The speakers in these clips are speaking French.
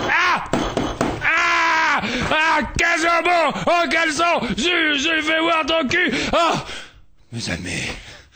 Ah! Ah! Ah! Casombo! Oh, caleçon! J'ai fait voir ton cul! Ah! Mes amis.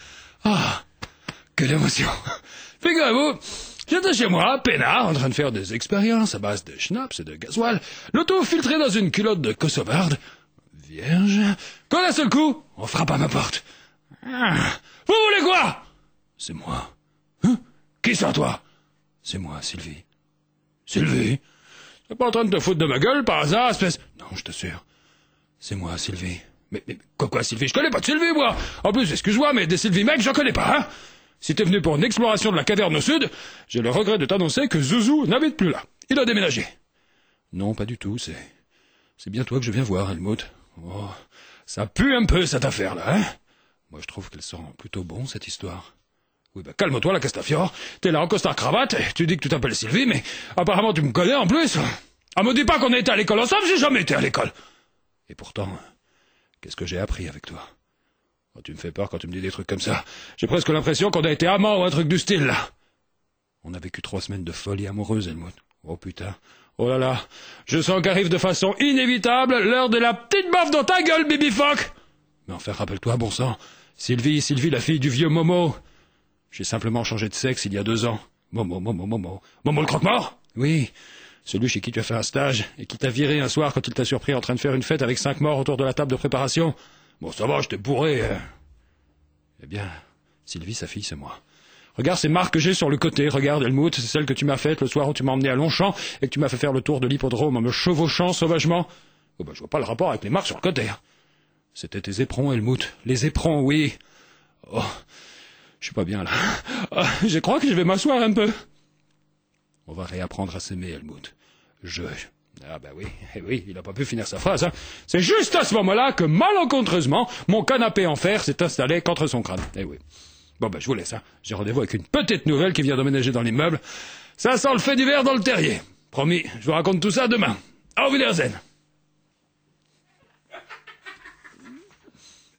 Ah! Quelle émotion! Figurez-vous, j'étais chez moi, peinard, en train de faire des expériences à base de schnapps et de gasoil, le tout filtré dans une culotte de kosovarde, vierge, quand d'un seul coup, on frappe à ma porte. Ah, vous voulez quoi? C'est moi. Hein? Qui ça, toi? C'est moi, Sylvie. Sylvie? T'es pas en train de te foutre de ma gueule, par hasard, espèce... Non, je t'assure. C'est moi, Sylvie. Mais quoi, Sylvie? Je connais pas de Sylvie, moi! En plus, excuse-moi, mais des Sylvie mecs, j'en connais pas, hein? Si t'es venu pour une exploration de la caverne au sud, j'ai le regret de t'annoncer que Zouzou n'habite plus là. Il a déménagé. Non, pas du tout, c'est bien toi que je viens voir, Helmut. Oh, ça pue un peu, cette affaire-là, hein? Moi, je trouve qu'elle sent plutôt bon, cette histoire. Oui, bah, calme-toi, la Castafiore. T'es là en costard-cravate, et tu dis que tu t'appelles Sylvie, mais apparemment tu me connais en plus. Ah, me dis pas qu'on a été à l'école ensemble, j'ai jamais été à l'école. Et pourtant, qu'est-ce que j'ai appris avec toi? Oh, tu me fais peur quand tu me dis des trucs comme ça. J'ai presque l'impression qu'on a été amants ou un truc du style, là. On a vécu 3 semaines de folie amoureuse, Helmut. Oh putain. Oh là là. Je sens qu'arrive de façon inévitable l'heure de la petite baffe dans ta gueule, Bibi Phoque. Mais enfin, rappelle-toi, bon sang. Sylvie, la fille du vieux Momo. J'ai simplement changé de sexe il y a 2 ans. Momo. Momo le croque-mort? Oui. Celui chez qui tu as fait un stage et qui t'a viré un soir quand il t'a surpris en train de faire une fête avec 5 morts autour de la table de préparation. Bon, ça va, je t'ai bourré. Eh bien, Sylvie, sa fille, c'est moi. Regarde ces marques que j'ai sur le côté. Regarde, Helmut, c'est celle que tu m'as faite le soir où tu m'as emmené à Longchamp et que tu m'as fait faire le tour de l'hippodrome en me chevauchant sauvagement. Oh, bah, je vois pas le rapport avec les marques sur le côté. C'était tes éperons, Helmut. Les éperons, oui. Oh, je suis pas bien, là. Oh, je crois que je vais m'asseoir un peu. On va réapprendre à s'aimer, Helmut. Ah bah oui, il a pas pu finir sa phrase, hein. C'est juste à ce moment-là que, malencontreusement, mon canapé en fer s'est installé contre son crâne. Eh oui. Bon bah je vous laisse, hein. J'ai rendez-vous avec une petite nouvelle qui vient d'emménager dans l'immeuble. Ça sent le fait divers dans le terrier. Promis, je vous raconte tout ça demain. Auf Wiedersehen.